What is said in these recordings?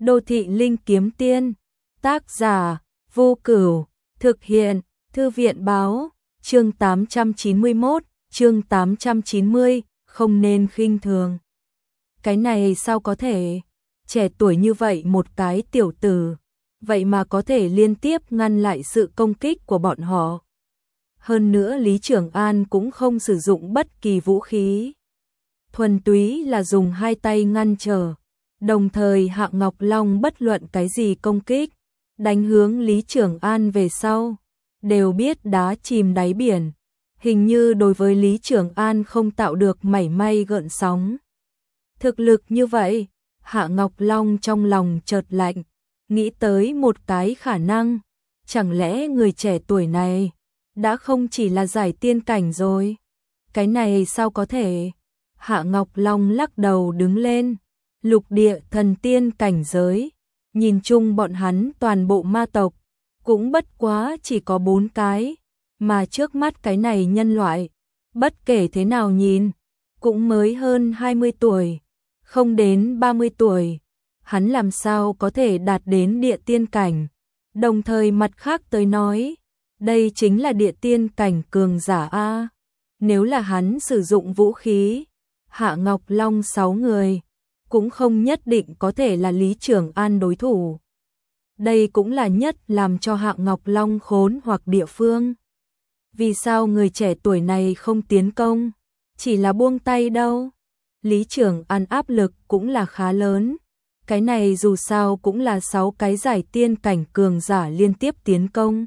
Đô thị linh kiếm tiên, tác giả, Vô Cửu, thực hiện, Thư viện báo, chương 891, chương 890, không nên khinh thường. Cái này sao có thể, trẻ tuổi như vậy một cái tiểu tử, vậy mà có thể liên tiếp ngăn lại sự công kích của bọn họ. Hơn nữa Lý Trường An cũng không sử dụng bất kỳ vũ khí. Thuần túy là dùng hai tay ngăn trở. Đồng thời Hạ Ngọc Long bất luận cái gì công kích, đánh hướng Lý Trường An về sau, đều biết đá chìm đáy biển. Hình như đối với Lý Trường An không tạo được mảy may gợn sóng. Thực lực như vậy, Hạ Ngọc Long trong lòng chợt lạnh, nghĩ tới một cái khả năng. Chẳng lẽ người trẻ tuổi này đã không chỉ là giải tiên cảnh rồi? Cái này sao có thể? Hạ Ngọc Long lắc đầu đứng lên. Lục địa thần tiên cảnh giới, nhìn chung bọn hắn toàn bộ ma tộc, cũng bất quá chỉ có 4 cái, mà trước mắt cái này nhân loại, bất kể thế nào nhìn, cũng mới hơn 20 tuổi, không đến 30 tuổi, hắn làm sao có thể đạt đến địa tiên cảnh. Đồng thời mặt khác tới nói, đây chính là địa tiên cảnh cường giả A. Nếu là hắn sử dụng vũ khí, Hạ Ngọc Long 6 người, cũng không nhất định có thể là Lý Trường An đối thủ. Đây cũng là nhất làm cho Hạ Ngọc Long khốn hoặc địa phương. Vì sao người trẻ tuổi này không tiến công, chỉ là buông tay đâu? Lý Trường An áp lực cũng là khá lớn. Cái này dù sao cũng là 6 cái giải tiên cảnh cường giả liên tiếp tiến công.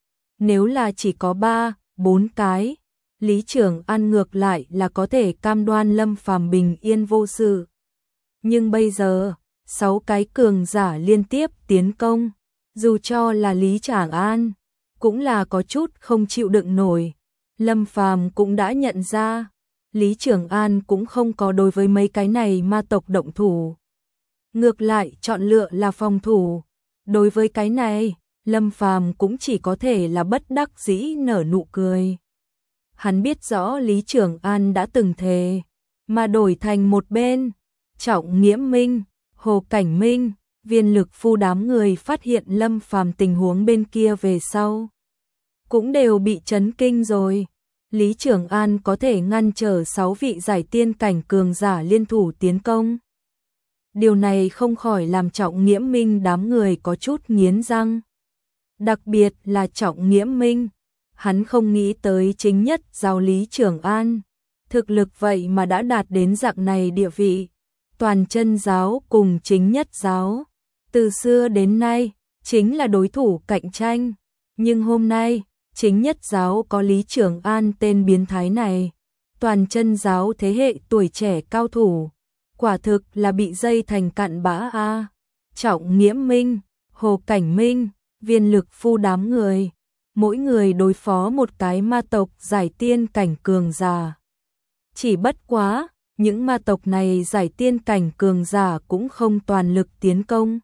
Nếu là chỉ có 3, 4 cái, Lý Trường An ngược lại là có thể cam đoan Lâm Phàm bình yên vô sự. Nhưng bây giờ, 6 cái cường giả liên tiếp tiến công, dù cho là Lý Trường An, cũng là có chút không chịu đựng nổi. Lâm Phàm cũng đã nhận ra, Lý Trường An cũng không có đối với mấy cái này ma tộc động thủ. Ngược lại chọn lựa là phòng thủ. Đối với cái này, Lâm Phàm cũng chỉ có thể là bất đắc dĩ nở nụ cười. Hắn biết rõ Lý Trường An đã từng thề, mà đổi thành một bên. Trọng Nghiễm Minh, Hồ Cảnh Minh, Viên Lực Phu đám người phát hiện Lâm Phàm tình huống bên kia về sau, cũng đều bị chấn kinh rồi. Lý Trường An có thể ngăn trở 6 vị giải tiên cảnh cường giả liên thủ tiến công. Điều này không khỏi làm Trọng Nghiễm Minh đám người có chút nghiến răng. Đặc biệt là Trọng Nghiễm Minh, hắn không nghĩ tới chính nhất giáo Lý Trường An. Thực lực vậy mà đã đạt đến dạng này địa vị. Toàn chân giáo cùng chính nhất giáo, từ xưa đến nay, chính là đối thủ cạnh tranh. Nhưng hôm nay, chính nhất giáo có Lý Trường An tên biến thái này. Toàn chân giáo thế hệ tuổi trẻ cao thủ, quả thực là bị dây thành cặn bã A. Trọng Nghiễm Minh, Hồ Cảnh Minh, Viên Lực Phu đám người, mỗi người đối phó một cái ma tộc giải tiên cảnh cường giả. Chỉ bất quá, những ma tộc này giải tiên cảnh cường giả cũng không toàn lực tiến công.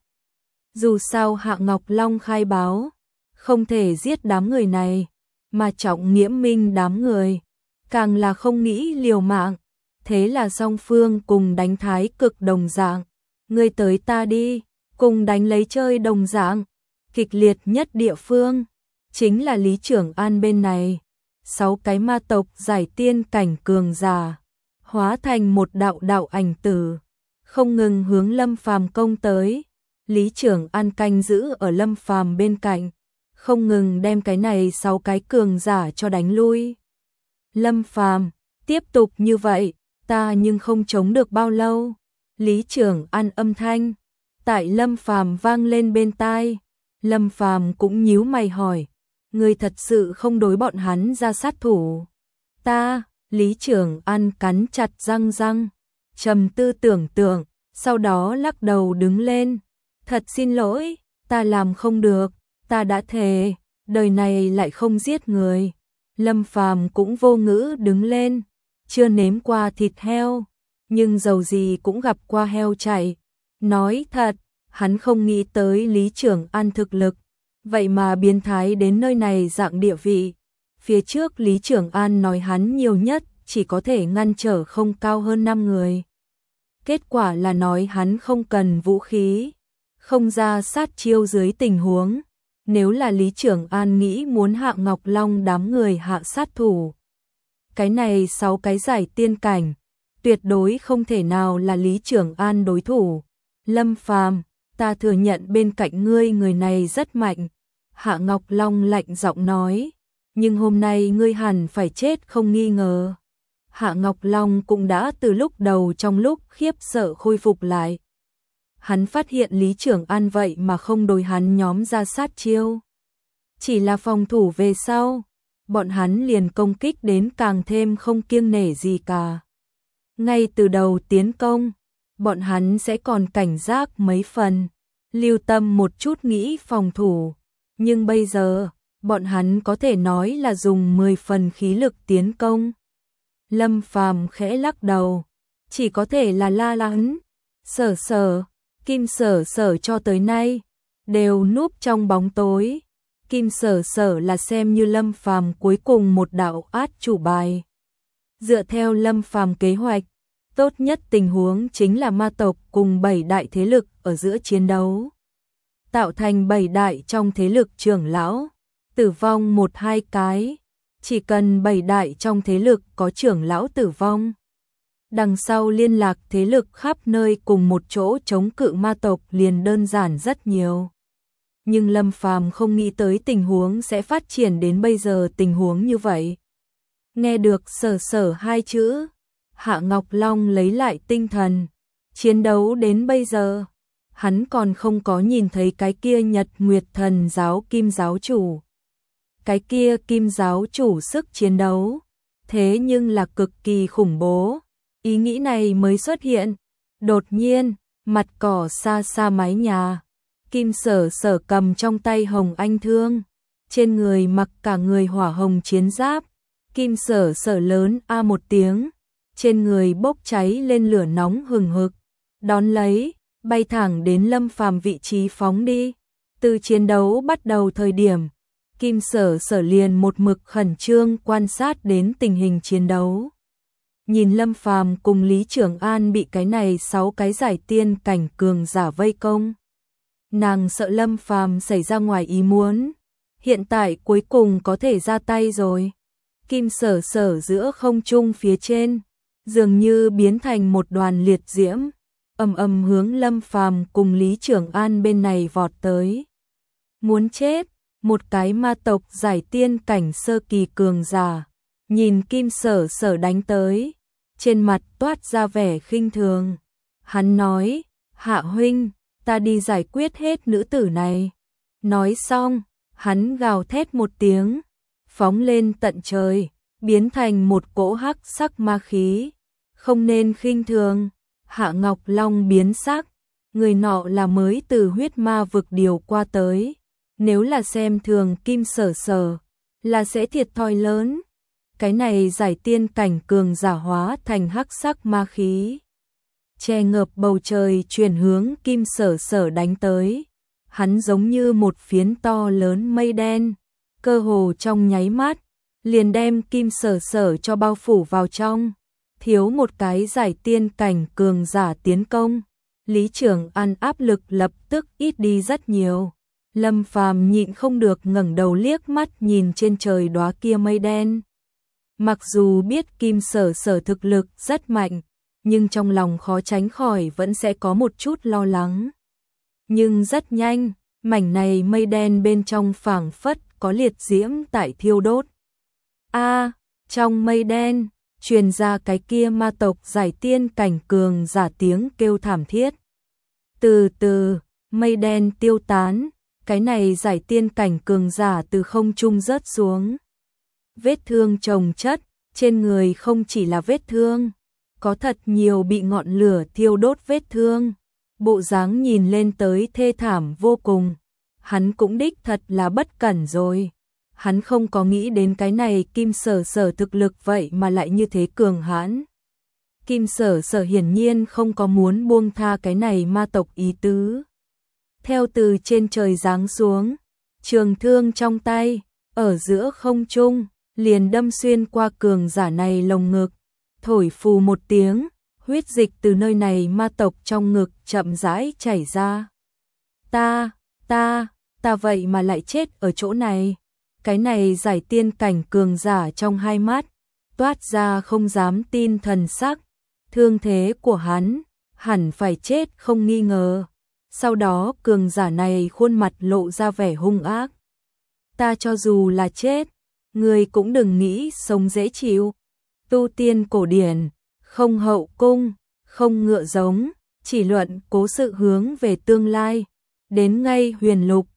Dù sao Hạ Ngọc Long khai báo, không thể giết đám người này, mà Trọng Nghiễm Minh đám người, càng là không nghĩ liều mạng. Thế là song phương cùng đánh thái cực đồng dạng, ngươi tới ta đi, cùng đánh lấy chơi đồng dạng. Kịch liệt nhất địa phương, chính là Lý Trường An bên này. 6 cái ma tộc giải tiên cảnh cường giả, hóa thành một đạo đạo ảnh tử, không ngừng hướng Lâm Phàm công tới. Lý Trường An canh giữ ở Lâm Phàm bên cạnh, không ngừng đem cái này 6 cái cường giả cho đánh lui. Lâm Phàm, tiếp tục như vậy, ta nhưng không chống được bao lâu. Lý Trường An âm thanh tại Lâm Phàm vang lên bên tai. Lâm Phàm cũng nhíu mày hỏi, ngươi thật sự không đối bọn hắn ra sát thủ? Ta, Lý Trường An cắn chặt răng, trầm tư tưởng tượng, sau đó lắc đầu đứng lên. Thật xin lỗi, ta làm không được, ta đã thề, đời này lại không giết người. Lâm Phàm cũng vô ngữ đứng lên, chưa nếm qua thịt heo, nhưng dầu gì cũng gặp qua heo chạy. Nói thật, hắn không nghĩ tới Lý Trường An thực lực, vậy mà biến thái đến nơi này dạng địa vị. Phía trước Lý Trường An nói hắn nhiều nhất chỉ có thể ngăn trở không cao hơn 5 người. Kết quả là nói hắn không cần vũ khí, không ra sát chiêu dưới tình huống. Nếu là Lý Trường An nghĩ muốn Hạ Ngọc Long đám người hạ sát thủ. Cái này 6 cái giải tiên cảnh, tuyệt đối không thể nào là Lý Trường An đối thủ. Lâm Phàm, ta thừa nhận bên cạnh ngươi người này rất mạnh. Hạ Ngọc Long lạnh giọng nói, nhưng hôm nay ngươi hẳn phải chết không nghi ngờ. Hạ Ngọc Long cũng đã từ lúc đầu trong lúc khiếp sợ khôi phục lại. Hắn phát hiện Lý Trường An vậy mà không đối hắn nhóm ra sát chiêu. Chỉ là phòng thủ về sau, bọn hắn liền công kích đến càng thêm không kiêng nể gì cả. Ngay từ đầu tiến công, bọn hắn sẽ còn cảnh giác mấy phần, lưu tâm một chút nghĩ phòng thủ. Nhưng bây giờ, bọn hắn có thể nói là dùng 10 phần khí lực tiến công. Lâm Phàm khẽ lắc đầu, chỉ có thể là la lắng. Sở Sở, Kim Sở Sở cho tới nay đều núp trong bóng tối. Kim Sở Sở là xem như Lâm Phàm cuối cùng một đạo át chủ bài. Dựa theo Lâm Phàm kế hoạch, tốt nhất tình huống chính là ma tộc cùng 7 đại thế lực ở giữa chiến đấu, tạo thành 7 đại trong thế lực trưởng lão, tử vong 1-2 cái. Chỉ cần 7 đại trong thế lực có trưởng lão tử vong, đằng sau liên lạc thế lực khắp nơi cùng một chỗ chống cự ma tộc liền đơn giản rất nhiều. Nhưng Lâm Phàm không nghĩ tới tình huống sẽ phát triển đến bây giờ tình huống như vậy. Nghe được Sở Sở 2 chữ, Hạ Ngọc Long lấy lại tinh thần. Chiến đấu đến bây giờ, hắn còn không có nhìn thấy cái kia Nhật Nguyệt Thần giáo Kim giáo chủ. Cái kia Kim giáo chủ sức chiến đấu, thế nhưng là cực kỳ khủng bố. Ý nghĩ này mới xuất hiện. Đột nhiên, mặt cỏ xa xa mái nhà, Kim Sở Sở cầm trong tay hồng anh thương, trên người mặc cả người hỏa hồng chiến giáp. Kim Sở Sở lớn a một tiếng, trên người bốc cháy lên lửa nóng hừng hực, đón lấy, bay thẳng đến Lâm Phàm vị trí phóng đi. Từ chiến đấu bắt đầu thời điểm, Kim Sở Sở liền một mực khẩn trương quan sát đến tình hình chiến đấu. Nhìn Lâm Phàm cùng Lý Trường An bị cái này 6 cái giải tiên cảnh cường giả vây công, nàng sợ Lâm Phàm xảy ra ngoài ý muốn, hiện tại cuối cùng có thể ra tay rồi. Kim Sở Sở giữa không trung phía trên, dường như biến thành một đoàn liệt diễm, ầm ầm hướng Lâm Phàm cùng Lý Trường An bên này vọt tới. Muốn chết, một cái ma tộc giải tiên cảnh sơ kỳ cường giả, nhìn Kim Sở Sở đánh tới, trên mặt toát ra vẻ khinh thường. Hắn nói, Hạ huynh, ta đi giải quyết hết nữ tử này. Nói xong, hắn gào thét một tiếng, phóng lên tận trời, biến thành một cỗ hắc sắc ma khí. Không nên khinh thường. Hạ Ngọc Long biến sắc, người nọ là mới từ huyết ma vực điều qua tới. Nếu là xem thường Kim Sở Sở, là sẽ thiệt thòi lớn. Cái này giải tiên cảnh cường giả hóa thành hắc sắc ma khí, che ngập bầu trời chuyển hướng Kim Sở Sở đánh tới. Hắn giống như một phiến to lớn mây đen, cơ hồ trong nháy mắt, liền đem Kim Sở Sở cho bao phủ vào trong. Thiếu một cái giải tiên cảnh cường giả tiến công, Lý Trường An áp lực lập tức ít đi rất nhiều. Lâm Phàm nhịn không được ngẩng đầu liếc mắt nhìn trên trời đóa kia mây đen. Mặc dù biết Kim Sở Sở thực lực rất mạnh, nhưng trong lòng khó tránh khỏi vẫn sẽ có một chút lo lắng. Nhưng rất nhanh, mảnh này mây đen bên trong phảng phất có liệt diễm tại thiêu đốt. Trong mây đen, truyền ra cái kia ma tộc giải tiên cảnh cường giả tiếng kêu thảm thiết. Từ từ, mây đen tiêu tán, cái này giải tiên cảnh cường giả từ không trung rớt xuống. Vết thương chồng chất, trên người không chỉ là vết thương, có thật nhiều bị ngọn lửa thiêu đốt vết thương. Bộ dáng nhìn lên tới thê thảm vô cùng. Hắn cũng đích thật là bất cẩn rồi. Hắn không có nghĩ đến cái này Kim Sở Sở thực lực vậy mà lại như thế cường hãn. Kim Sở Sở hiển nhiên không có muốn buông tha cái này ma tộc ý tứ. Theo từ trên trời giáng xuống, trường thương trong tay, ở giữa không trung, liền đâm xuyên qua cường giả này lồng ngực, thổi phù một tiếng, huyết dịch từ nơi này ma tộc trong ngực chậm rãi chảy ra. Ta vậy mà lại chết ở chỗ này. Cái này giải tiên cảnh cường giả trong hai mắt, toát ra không dám tin thần sắc. Thương thế của hắn, hẳn phải chết không nghi ngờ. Sau đó cường giả này khuôn mặt lộ ra vẻ hung ác. Ta cho dù là chết, người cũng đừng nghĩ sống dễ chịu. Tu tiên cổ điển, không hậu cung, không ngựa giống, chỉ luận cố sự hướng về tương lai. Đến ngay huyền lục,